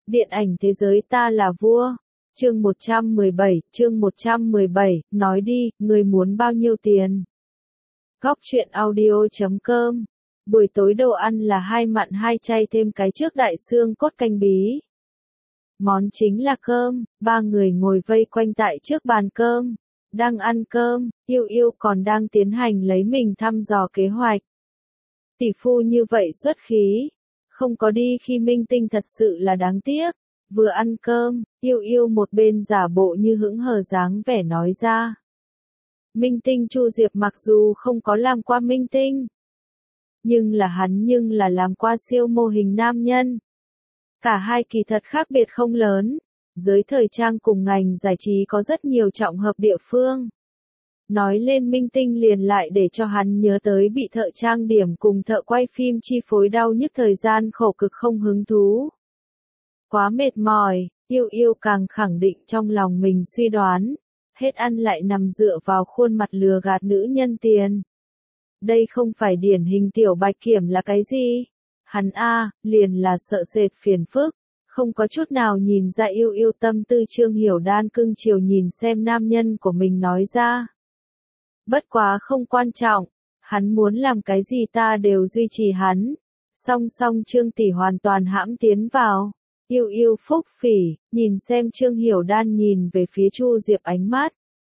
Điện ảnh thế giới ta là vua. Chương 117, nói đi, người muốn bao nhiêu tiền? Góc truyện audio.com. Buổi tối đồ ăn là 2 mặn 2 chay thêm cái trước đại xương cốt canh bí. Món chính là cơm, 3 người ngồi vây quanh tại trước bàn cơm, đang ăn cơm, Yêu Yêu còn đang tiến hành lấy mình thăm dò kế hoạch. Tỷ phu như vậy xuất khí, không có đi khi minh tinh thật sự là đáng tiếc. Vừa ăn cơm, Yêu Yêu một bên giả bộ như hững hờ dáng vẻ nói ra. Minh tinh Chu Diệp mặc dù không có làm qua minh tinh, nhưng là làm qua siêu mô hình nam nhân. Cả hai kỳ thật khác biệt không lớn, giới thời trang cùng ngành giải trí có rất nhiều trọng hợp địa phương. Nói lên minh tinh liền lại để cho hắn nhớ tới bị thợ trang điểm cùng thợ quay phim chi phối đau nhức thời gian khổ cực không hứng thú. Quá mệt mỏi, Yêu Yêu càng khẳng định trong lòng mình suy đoán, hết ăn lại nằm dựa vào khuôn mặt lừa gạt nữ nhân tiền. Đây không phải điển hình tiểu bạch kiểm là cái gì? Hắn liền là sợ sệt phiền phức, không có chút nào nhìn ra Yêu Yêu tâm tư. Trương Hiểu Đan cưng chiều nhìn xem nam nhân của mình nói ra. Bất quá không quan trọng, hắn muốn làm cái gì ta đều duy trì hắn. Song song Trương tỷ hoàn toàn hãm tiến vào. Yêu Yêu phúc phỉ, nhìn xem Trương Hiểu Đan nhìn về phía Chu Diệp ánh mắt.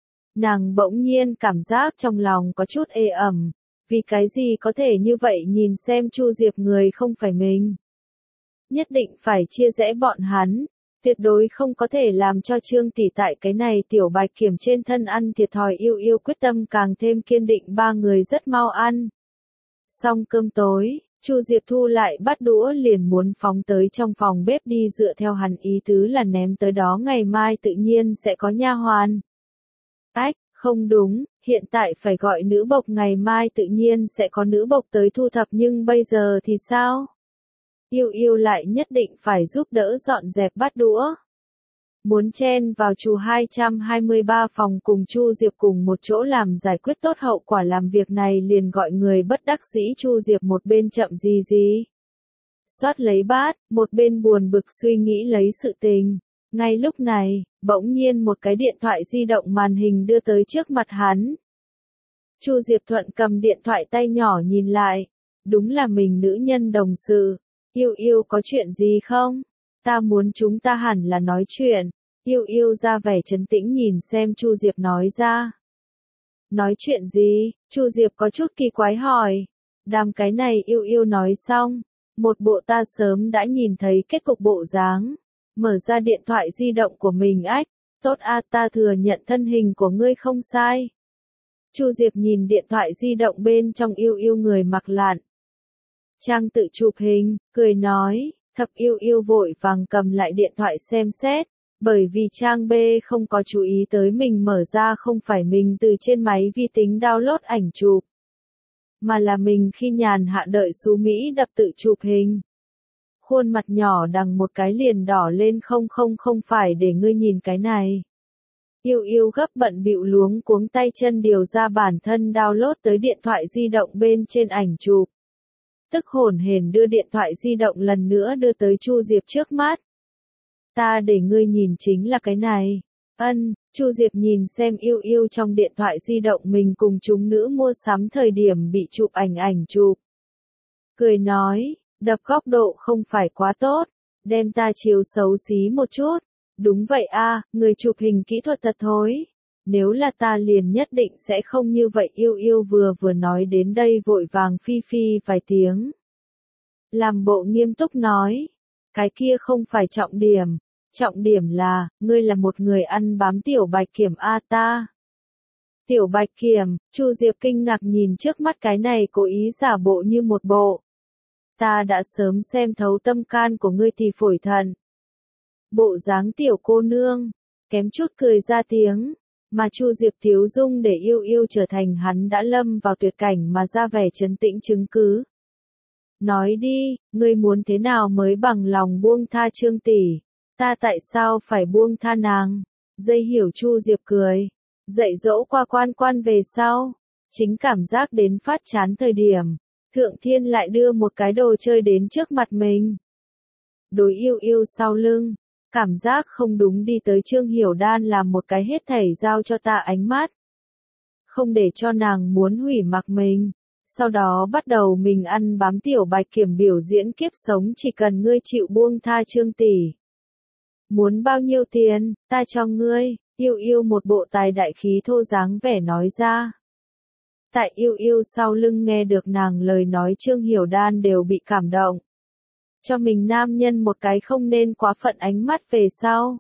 Nàng bỗng nhiên cảm giác trong lòng có chút ê ẩm, vì cái gì có thể như vậy nhìn xem Chu Diệp người không phải mình. Nhất định phải chia rẽ bọn hắn, tuyệt đối không có thể làm cho Trương tỷ tại cái này tiểu bạch kiểm trên thân ăn thiệt thòi. Yêu Yêu quyết tâm càng thêm kiên định. 3 người rất mau ăn. Xong cơm tối, Chu Diệp thu lại bát đũa liền muốn phóng tới trong phòng bếp đi, dựa theo hắn ý tứ là ném tới đó ngày mai tự nhiên sẽ có nha hoàn. Ách, không đúng, hiện tại phải gọi nữ bộc, ngày mai tự nhiên sẽ có nữ bộc tới thu thập, nhưng bây giờ thì sao? Yêu Yêu lại nhất định phải giúp đỡ dọn dẹp bát đũa. Muốn chen vào Chu 223 phòng cùng Chu Diệp cùng một chỗ làm giải quyết tốt hậu quả làm việc này liền gọi người bất đắc dĩ. Chu Diệp một bên chậm gì xoát lấy bát, một bên buồn bực suy nghĩ lấy sự tình. Ngay lúc này, bỗng nhiên một cái điện thoại di động màn hình đưa tới trước mặt hắn. Chu Diệp thuận cầm điện thoại tay nhỏ nhìn lại, đúng là mình nữ nhân đồng sự. Yêu Yêu có chuyện gì không? Ta muốn chúng ta hẳn là nói chuyện. Yêu Yêu ra vẻ trấn tĩnh nhìn xem Chu Diệp nói ra. Nói chuyện gì? Chu Diệp có chút kỳ quái hỏi. Đàm cái này. Yêu Yêu nói xong, một bộ ta sớm đã nhìn thấy kết cục bộ dáng. Mở ra điện thoại di động của mình. Ách, tốt ta thừa nhận thân hình của ngươi không sai. Chu Diệp nhìn điện thoại di động bên trong Yêu Yêu người mặc lạn trang tự chụp hình, cười nói. Thập Yêu Yêu vội vàng cầm lại điện thoại xem xét, bởi vì trang B không có chú ý tới mình mở ra không phải mình từ trên máy vi tính download ảnh chụp, mà là mình khi nhàn hạ đợi Sú Mỹ đập tự chụp hình. Khuôn mặt nhỏ đằng một cái liền đỏ lên. Không phải để ngươi nhìn cái này. Yêu Yêu gấp bận bịu luống cuống tay chân điều ra bản thân download tới điện thoại di động bên trên ảnh chụp. Tức hổn hển đưa điện thoại di động lần nữa đưa tới Chu Diệp trước mắt. Ta để ngươi nhìn chính là cái này. Chu Diệp nhìn xem Yêu Yêu trong điện thoại di động mình cùng chúng nữ mua sắm thời điểm bị chụp ảnh chụp. Cười nói, đập góc độ không phải quá tốt, đem ta chiếu xấu xí một chút. Đúng vậy người chụp hình kỹ thuật thật thối. Nếu là ta liền nhất định sẽ không như vậy. Yêu Yêu vừa nói đến đây vội vàng phi vài tiếng. Làm bộ nghiêm túc nói, cái kia không phải trọng điểm là, ngươi là một người ăn bám tiểu bạch kiểm ta. Tiểu bạch kiểm. Chu Diệp kinh ngạc nhìn trước mắt cái này cố ý giả bộ như một bộ. Ta đã sớm xem thấu tâm can của ngươi thì phổi thận. Bộ dáng tiểu cô nương, kém chút cười ra tiếng. Mà Chu Diệp thiếu dung để Yêu Yêu trở thành hắn đã lâm vào tuyệt cảnh mà ra vẻ trấn tĩnh chứng cứ. Nói đi, ngươi muốn thế nào mới bằng lòng buông tha Trương tỷ? Ta tại sao phải buông tha nàng? Dây hiểu. Chu Diệp cười. Dạy dỗ qua quan về sau, chính cảm giác đến phát chán thời điểm, Thượng Thiên lại đưa một cái đồ chơi đến trước mặt mình. đối Yêu Yêu sau lưng. Cảm giác không đúng đi tới Trương Hiểu Đan làm một cái hết thảy giao cho ta ánh mắt. Không để cho nàng muốn hủy mặc mình. Sau đó bắt đầu mình ăn bám Tiểu Bạch Kiểm biểu diễn kiếp sống chỉ cần ngươi chịu buông tha Trương tỷ. Muốn bao nhiêu tiền, ta cho ngươi, Yêu Yêu một bộ tài đại khí thô dáng vẻ nói ra. Tại Yêu Yêu sau lưng nghe được nàng lời nói Trương Hiểu Đan đều bị cảm động. Cho mình nam nhân một cái không nên quá phận ánh mắt về sau.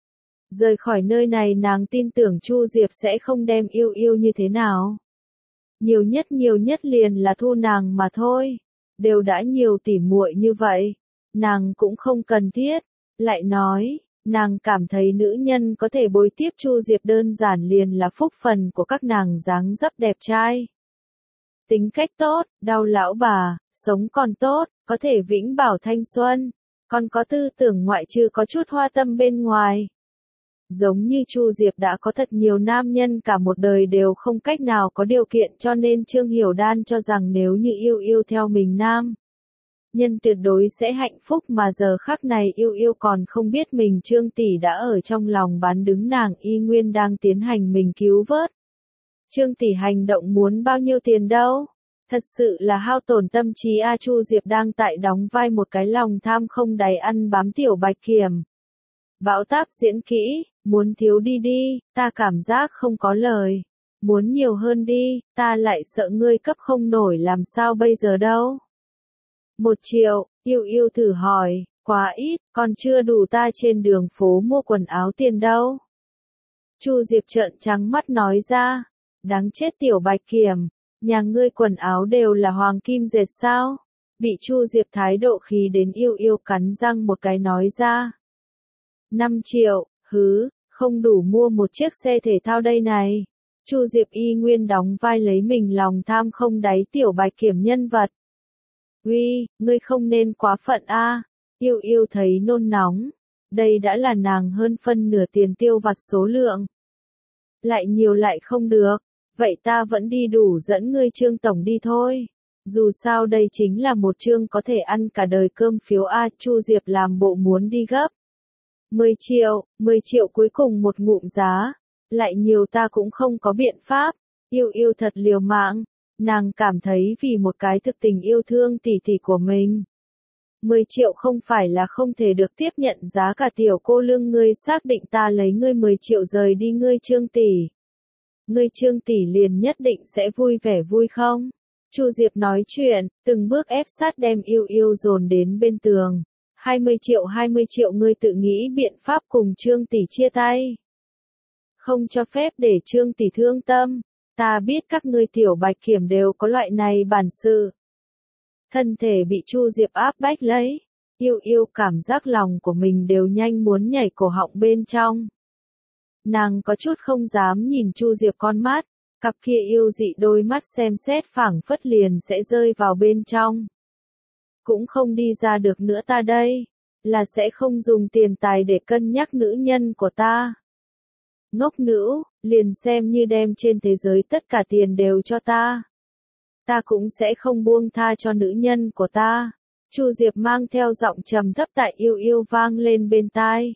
Rời khỏi nơi này nàng tin tưởng Chu Diệp sẽ không đem Yêu Yêu như thế nào. Nhiều nhất liền là thu nàng mà thôi. Đều đã nhiều tỉ muội như vậy. Nàng cũng không cần thiết. Lại nói, nàng cảm thấy nữ nhân có thể bồi tiếp Chu Diệp đơn giản liền là phúc phần của các nàng dáng dấp đẹp trai. Tính cách tốt, đau lão bà, sống còn tốt, có thể vĩnh bảo thanh xuân, còn có tư tưởng ngoại trừ có chút hoa tâm bên ngoài. Giống như Chu Diệp đã có thật nhiều nam nhân cả một đời đều không cách nào có điều kiện cho nên Trương Hiểu Đan cho rằng nếu như Yêu Yêu theo mình nam nhân tuyệt đối sẽ hạnh phúc mà giờ khắc này Yêu Yêu còn không biết mình Trương tỷ đã ở trong lòng bán đứng nàng y nguyên đang tiến hành mình cứu vớt. Trương tỷ hành động muốn bao nhiêu tiền đâu? Thật sự là hao tổn tâm trí a. Chu Diệp đang tại đóng vai một cái lòng tham không đáy ăn bám Tiểu Bạch Kiểm. Bão táp diễn kỹ, muốn thiếu đi đi, ta cảm giác không có lời. Muốn nhiều hơn đi, ta lại sợ ngươi cấp không nổi làm sao bây giờ đâu. 1 triệu, Yêu Yêu thử hỏi, quá ít, còn chưa đủ ta trên đường phố mua quần áo tiền đâu. Chu Diệp trợn trắng mắt nói ra, đáng chết Tiểu Bạch Kiểm, nhà ngươi quần áo đều là hoàng kim dệt sao? Bị Chu Diệp thái độ khí đến Yêu Yêu cắn răng một cái nói ra. 5 triệu, hứ, không đủ mua một chiếc xe thể thao đây này. Chu Diệp y nguyên đóng vai lấy mình lòng tham không đáy Tiểu Bạch Kiểm nhân vật. Uy, ngươi không nên quá phận a. Yêu Yêu thấy nôn nóng. Đây đã là nàng hơn phân nửa tiền tiêu vặt số lượng. Lại nhiều lại không được. Vậy ta vẫn đi đủ dẫn ngươi Trương tổng đi thôi. Dù sao đây chính là một chương có thể ăn cả đời cơm phiếu a. Chu Diệp làm bộ muốn đi gấp. 10 triệu cuối cùng một ngụm giá. Lại nhiều ta cũng không có biện pháp. Yêu Yêu thật liều mạng. Nàng cảm thấy vì một cái thực tình yêu thương tỷ tỷ của mình. 10 triệu không phải là không thể được tiếp nhận giá cả tiểu cô lương ngươi xác định ta lấy ngươi 10 triệu rời đi ngươi Trương tỷ. Ngươi Trương tỷ liền nhất định sẽ vui vẻ vui không? Chu Diệp nói chuyện, từng bước ép sát đem Yêu Yêu dồn đến bên tường. 20 triệu ngươi tự nghĩ biện pháp cùng Trương tỷ chia tay. Không cho phép để Trương tỷ thương tâm. Ta biết các ngươi Tiểu Bạch Kiểm đều có loại này bản sự. Thân thể bị Chu Diệp áp bách lấy. Yêu Yêu cảm giác lòng của mình đều nhanh muốn nhảy cổ họng bên trong. Nàng có chút không dám nhìn Chu Diệp con mắt. Cặp kia yêu dị đôi mắt xem xét phảng phất liền sẽ rơi vào bên trong. Cũng không đi ra được nữa ta đây. Là sẽ không dùng tiền tài để cân nhắc nữ nhân của ta. Ngốc nữ, liền xem như đem trên thế giới tất cả tiền đều cho ta. Ta cũng sẽ không buông tha cho nữ nhân của ta. Chu Diệp mang theo giọng trầm thấp tại Yêu Yêu vang lên bên tai.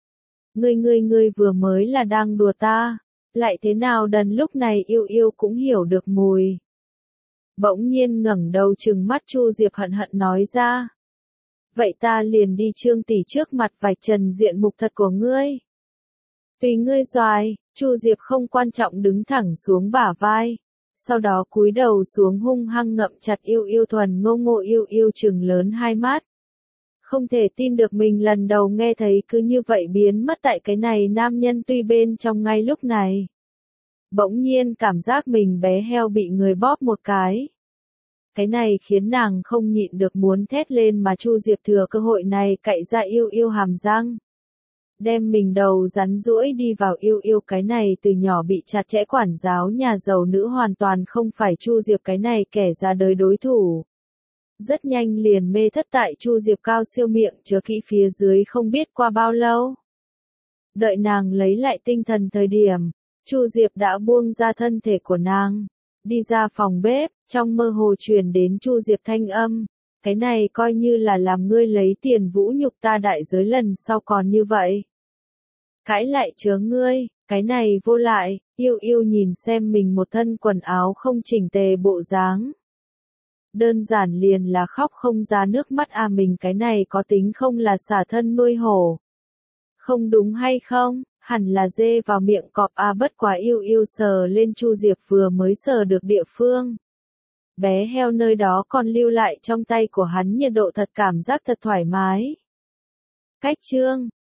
Ngươi vừa mới là đang đùa ta. Lại thế nào đần lúc này Yêu Yêu cũng hiểu được mùi. Bỗng nhiên ngẩng đầu trừng mắt Chu Diệp hận hận nói ra. Vậy ta liền đi Trương tỷ trước mặt vạch trần diện mục thật của ngươi. Tùy ngươi doài, Chu Diệp không quan trọng đứng thẳng xuống bả vai. Sau đó cúi đầu xuống hung hăng ngậm chặt Yêu Yêu thuần ngô Yêu Yêu trừng lớn hai mắt. Không thể tin được mình lần đầu nghe thấy cứ như vậy biến mất tại cái này nam nhân tuy bên trong ngay lúc này. Bỗng nhiên cảm giác mình bé heo bị người bóp một cái. Cái này khiến nàng không nhịn được muốn thét lên mà Chu Diệp thừa cơ hội này cạy ra Yêu Yêu hàm răng. Đem mình đầu rắn rũi đi vào Yêu Yêu cái này từ nhỏ bị chặt chẽ quản giáo nhà giàu nữ hoàn toàn không phải Chu Diệp cái này kẻ ra đời đối thủ. Rất nhanh liền mê thất tại Chu Diệp cao siêu miệng chứa kỹ phía dưới không biết qua bao lâu. Đợi nàng lấy lại tinh thần thời điểm, Chu Diệp đã buông ra thân thể của nàng. Đi ra phòng bếp, trong mơ hồ truyền đến Chu Diệp thanh âm. Cái này coi như là làm ngươi lấy tiền vũ nhục ta đại giới lần sau còn như vậy. Cãi lại chớ ngươi, cái này vô lại, yêu yêu nhìn xem mình một thân quần áo không chỉnh tề bộ dáng. Đơn giản liền là khóc không ra nước mắt à, mình cái này có tính không là xả thân nuôi hổ. Không đúng hay không, hẳn là dê vào miệng cọp à, bất quá yêu yêu sờ lên Chu Diệp vừa mới sờ được địa phương. Bé heo nơi đó còn lưu lại trong tay của hắn nhiệt độ thật, cảm giác thật thoải mái. Cách chương